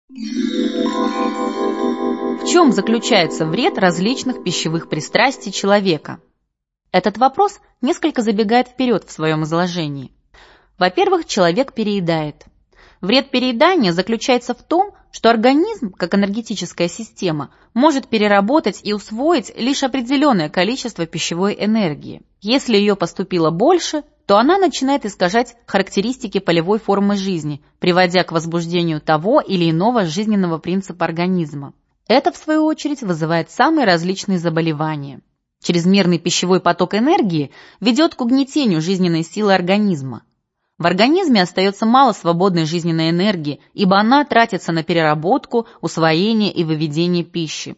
В чем заключается вред различных пищевых пристрастий человека? Этот вопрос несколько забегает вперед в своем изложении. Во-первых, человек переедает. Вред переедания заключается в том, что организм, как энергетическая система, может переработать и усвоить лишь определенное количество пищевой энергии. Если ее поступило больше, то она начинает искажать характеристики полевой формы жизни, приводя к возбуждению того или иного жизненного принципа организма. Это, в свою очередь, вызывает самые различные заболевания. Чрезмерный пищевой поток энергии ведет к угнетению жизненной силы организма. В организме остается мало свободной жизненной энергии, ибо она тратится на переработку, усвоение и выведение пищи.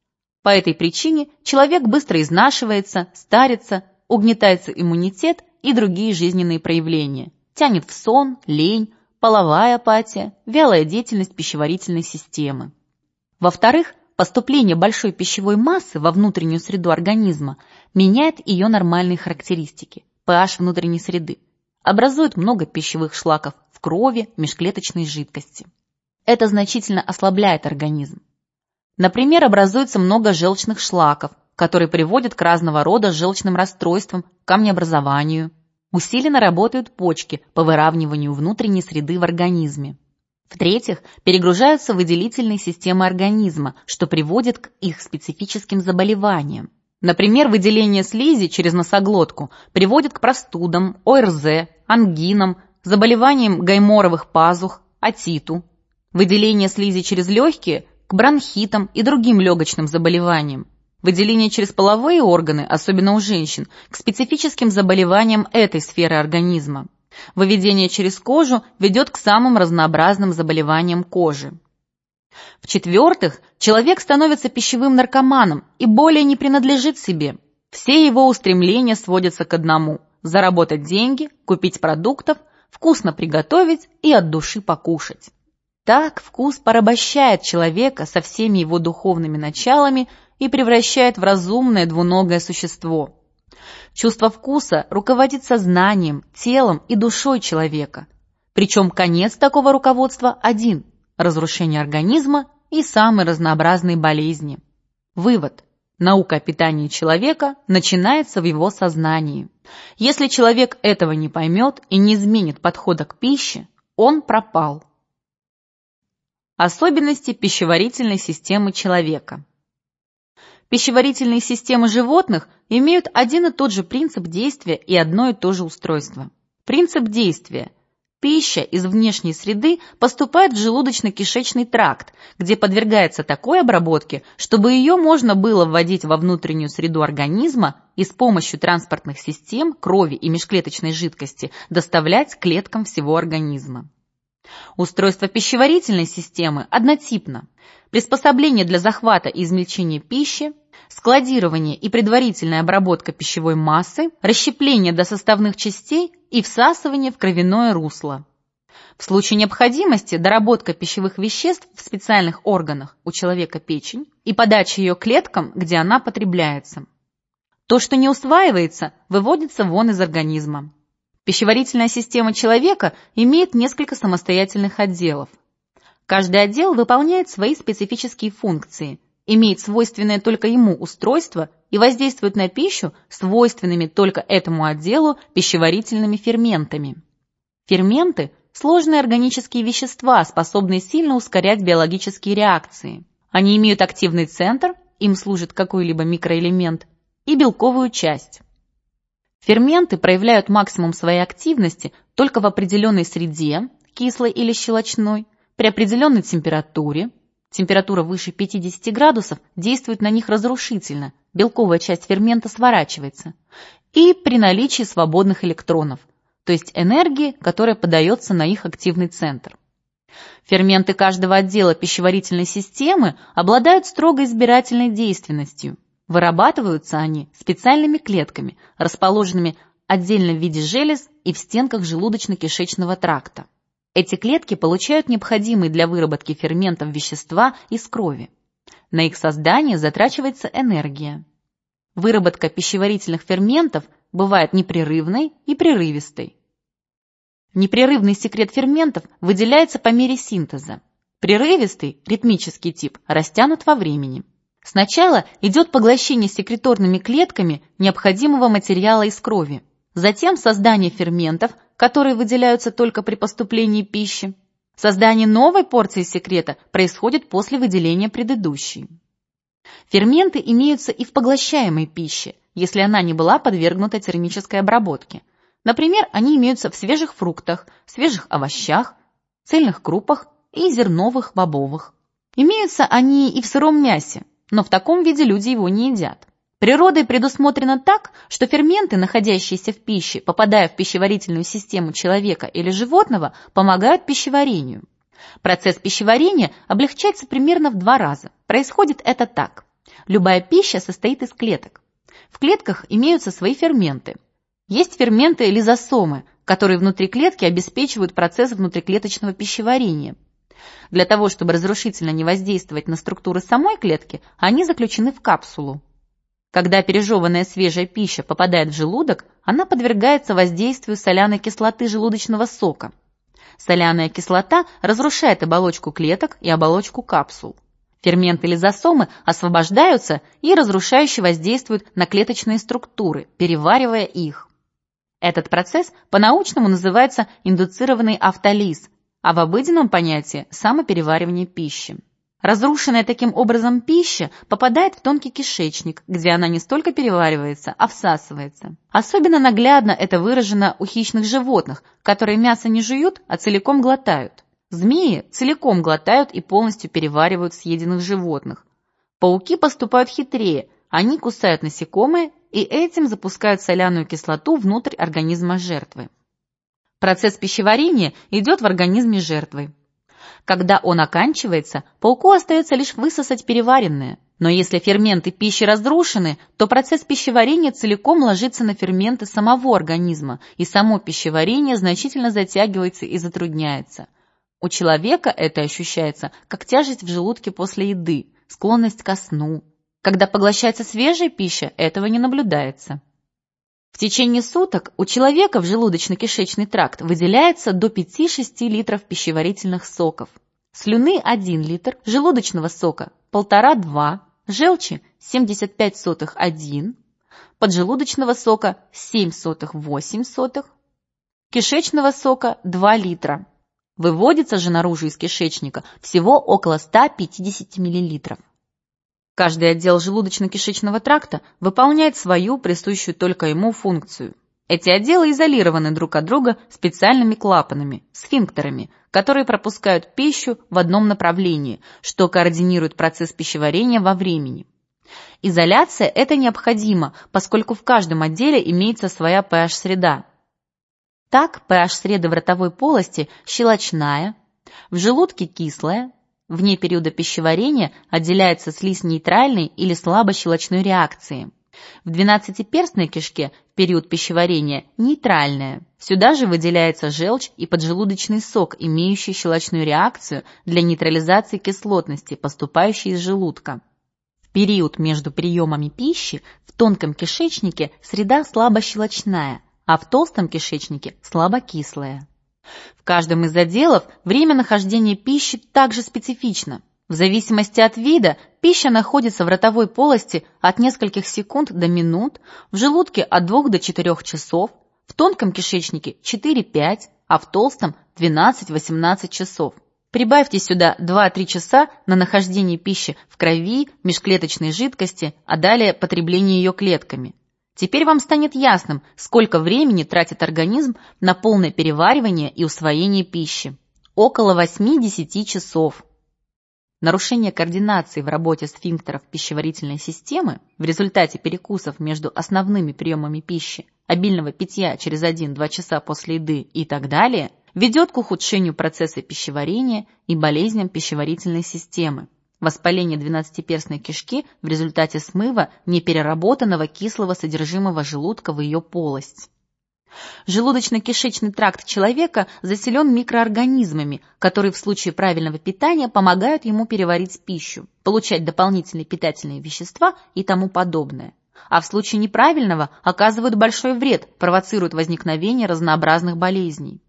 По этой причине человек быстро изнашивается, старится, угнетается иммунитет и другие жизненные проявления. Тянет в сон, лень, половая апатия, вялая деятельность пищеварительной системы. Во-вторых, поступление большой пищевой массы во внутреннюю среду организма меняет ее нормальные характеристики, pH внутренней среды, образует много пищевых шлаков в крови, межклеточной жидкости. Это значительно ослабляет организм. Например, образуется много желчных шлаков, которые приводят к разного рода желчным расстройствам, камнеобразованию. Усиленно работают почки по выравниванию внутренней среды в организме. В-третьих, перегружаются выделительные системы организма, что приводит к их специфическим заболеваниям. Например, выделение слизи через носоглотку приводит к простудам, ОРЗ, ангинам, заболеваниям гайморовых пазух, отиту. Выделение слизи через легкие – к бронхитам и другим легочным заболеваниям. Выделение через половые органы, особенно у женщин, к специфическим заболеваниям этой сферы организма. Выведение через кожу ведет к самым разнообразным заболеваниям кожи. В-четвертых, человек становится пищевым наркоманом и более не принадлежит себе. Все его устремления сводятся к одному – заработать деньги, купить продуктов, вкусно приготовить и от души покушать. Так вкус порабощает человека со всеми его духовными началами и превращает в разумное двуногое существо. Чувство вкуса руководит сознанием, телом и душой человека. Причем конец такого руководства один – разрушение организма и самые разнообразные болезни. Вывод. Наука о питании человека начинается в его сознании. Если человек этого не поймет и не изменит подхода к пище, он пропал. Особенности пищеварительной системы человека. Пищеварительные системы животных имеют один и тот же принцип действия и одно и то же устройство. Принцип действия. Пища из внешней среды поступает в желудочно-кишечный тракт, где подвергается такой обработке, чтобы ее можно было вводить во внутреннюю среду организма и с помощью транспортных систем, крови и межклеточной жидкости доставлять к клеткам всего организма. Устройство пищеварительной системы однотипно. Приспособление для захвата и измельчения пищи, складирование и предварительная обработка пищевой массы, расщепление до составных частей и всасывание в кровяное русло. В случае необходимости доработка пищевых веществ в специальных органах, у человека печень, и подача ее клеткам, где она потребляется. То, что не усваивается, выводится вон из организма. Пищеварительная система человека имеет несколько самостоятельных отделов. Каждый отдел выполняет свои специфические функции, имеет свойственное только ему устройство и воздействует на пищу свойственными только этому отделу пищеварительными ферментами. Ферменты – сложные органические вещества, способные сильно ускорять биологические реакции. Они имеют активный центр, им служит какой-либо микроэлемент, и белковую часть. Ферменты проявляют максимум своей активности только в определенной среде, кислой или щелочной, при определенной температуре. Температура выше 50 градусов действует на них разрушительно, белковая часть фермента сворачивается, и при наличии свободных электронов, то есть энергии, которая подается на их активный центр. Ферменты каждого отдела пищеварительной системы обладают строго избирательной действенностью. Вырабатываются они специальными клетками, расположенными отдельно в виде желез и в стенках желудочно-кишечного тракта. Эти клетки получают необходимые для выработки ферментов вещества из крови. На их создание затрачивается энергия. Выработка пищеварительных ферментов бывает непрерывной и прерывистой. Непрерывный секрет ферментов выделяется по мере синтеза. При Прерывистый, ритмический тип растянут во времени. Сначала идет поглощение секреторными клетками необходимого материала из крови, затем создание ферментов, которые выделяются только при поступлении пищи. Создание новой порции секрета происходит после выделения предыдущей. Ферменты имеются и в поглощаемой пище, если она не была подвергнута термической обработке. Например, они имеются в свежих фруктах, свежих овощах, цельных крупах и зерновых, бобовых. Имеются они и в сыром мясе, но в таком виде люди его не едят. Природой предусмотрено так, что ферменты, находящиеся в пище, попадая в пищеварительную систему человека или животного, помогают пищеварению. Процесс пищеварения облегчается примерно в 2 раза. Происходит это так. Любая пища состоит из клеток. В клетках имеются свои ферменты. Есть ферменты лизосомы, которые внутри клетки обеспечивают процесс внутриклеточного пищеварения. Для того, чтобы разрушительно не воздействовать на структуры самой клетки, они заключены в капсулу. Когда пережеванная свежая пища попадает в желудок, она подвергается воздействию соляной кислоты желудочного сока. Соляная кислота разрушает оболочку клеток и оболочку капсул. Ферменты лизосомы освобождаются и разрушающе воздействуют на клеточные структуры, переваривая их. Этот процесс по-научному называется индуцированный автолиз, а в обыденном понятии – самопереваривание пищи. Разрушенная таким образом пища попадает в тонкий кишечник, где она не столько переваривается, а всасывается. Особенно наглядно это выражено у хищных животных, которые мясо не жуют, а целиком глотают. Змеи целиком глотают и полностью переваривают съеденных животных. Пауки поступают хитрее, они кусают насекомые и этим запускают соляную кислоту внутрь организма жертвы. Процесс пищеварения идет в организме жертвы. Когда он оканчивается, пауку остается лишь высосать переваренное. Но если ферменты пищи разрушены, то процесс пищеварения целиком ложится на ферменты самого организма, и само пищеварение значительно затягивается и затрудняется. У человека это ощущается как тяжесть в желудке после еды, склонность ко сну. Когда поглощается свежая пища, этого не наблюдается. В течение суток у человека в желудочно-кишечный тракт выделяется до 5-6 литров пищеварительных соков. Слюны 1 литр, желудочного сока 1,5-2, желчи 0,75-1, поджелудочного сока 0,07-8, кишечного сока 2 литра. Выводится же наружу из кишечника всего около 150 мл. Каждый отдел желудочно-кишечного тракта выполняет свою, присущую только ему, функцию. Эти отделы изолированы друг от друга специальными клапанами, сфинктерами, которые пропускают пищу в одном направлении, что координирует процесс пищеварения во времени. Изоляция это необходимо, поскольку в каждом отделе имеется своя pH-среда. Так, pH среды в ротовой полости щелочная, в желудке кислая, вне периода пищеварения отделяется слизь нейтральной или слабощелочной реакции. В 12-перстной кишке в период пищеварения нейтральная. Сюда же выделяется желчь и поджелудочный сок, имеющий щелочную реакцию для нейтрализации кислотности, поступающей из желудка. В период между приемами пищи в тонком кишечнике среда слабощелочная, а в толстом кишечнике слабокислая. В каждом из отделов время нахождения пищи также специфично. В зависимости от вида пища находится в ротовой полости от нескольких секунд до минут, в желудке от 2 до 4 часов, в тонком кишечнике 4-5, а в толстом 12-18 часов. Прибавьте сюда 2-3 часа на нахождение пищи в крови, межклеточной жидкости, а далее потребление ее клетками. Теперь вам станет ясным, сколько времени тратит организм на полное переваривание и усвоение пищи. Около 8-10 часов. Нарушение координации в работе сфинктеров пищеварительной системы в результате перекусов между основными приемами пищи, обильного питья через 1-2 часа после еды и так далее, ведет к ухудшению процесса пищеварения и болезням пищеварительной системы. Воспаление 12-перстной кишки в результате смыва непереработанного кислого содержимого желудка в ее полость. Желудочно-кишечный тракт человека заселен микроорганизмами, которые в случае правильного питания помогают ему переварить пищу, получать дополнительные питательные вещества и тому подобное. А в случае неправильного оказывают большой вред, провоцируют возникновение разнообразных болезней.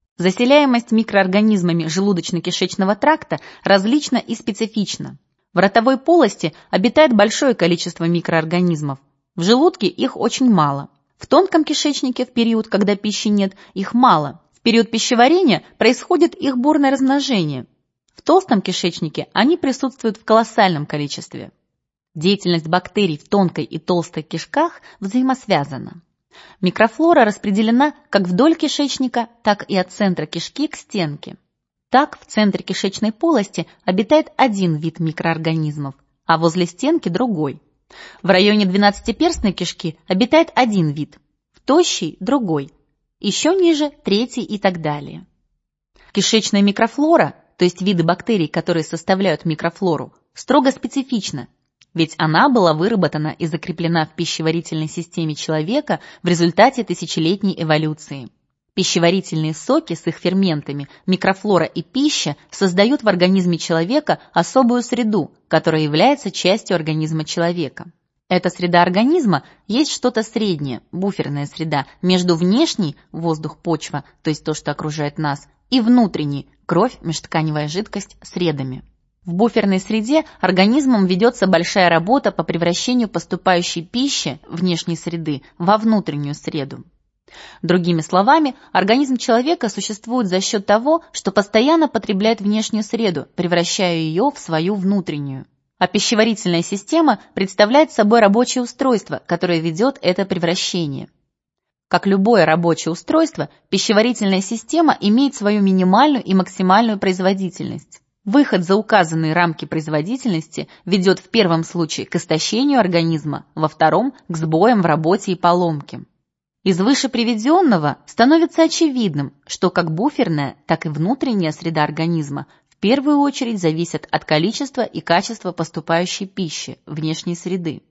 Заселяемость микроорганизмами желудочно-кишечного тракта различна и специфична. В ротовой полости обитает большое количество микроорганизмов. В желудке их очень мало. В тонком кишечнике в период, когда пищи нет, их мало. В период пищеварения происходит их бурное размножение. В толстом кишечнике они присутствуют в колоссальном количестве. Деятельность бактерий в тонкой и толстой кишках взаимосвязана. Микрофлора распределена как вдоль кишечника, так и от центра кишки к стенке. Так, в центре кишечной полости обитает один вид микроорганизмов, а возле стенки другой. В районе двенадцатиперстной кишки обитает один вид, в тощей – другой, еще ниже – третий и так далее. Кишечная микрофлора, то есть виды бактерий, которые составляют микрофлору, строго специфична, ведь она была выработана и закреплена в пищеварительной системе человека в результате тысячелетней эволюции. Пищеварительные соки с их ферментами, микрофлора и пища создают в организме человека особую среду, которая является частью организма человека. Эта среда организма есть что-то среднее, буферная среда, между внешней – воздух, почва, то есть то, что окружает нас, и внутренней – кровь, межтканевая жидкость, средами. В буферной среде организмом ведется большая работа по превращению поступающей пищи, внешней среды, во внутреннюю среду. Другими словами, организм человека существует за счет того, что постоянно потребляет внешнюю среду, превращая ее в свою внутреннюю. А пищеварительная система представляет собой рабочее устройство, которое ведет это превращение. Как любое рабочее устройство, пищеварительная система имеет свою минимальную и максимальную производительность. Выход за указанные рамки производительности ведет в первом случае к истощению организма, во втором – к сбоям в работе и поломке. Из вышеприведенного становится очевидным, что как буферная, так и внутренняя среда организма в первую очередь зависят от количества и качества поступающей пищи, внешней среды.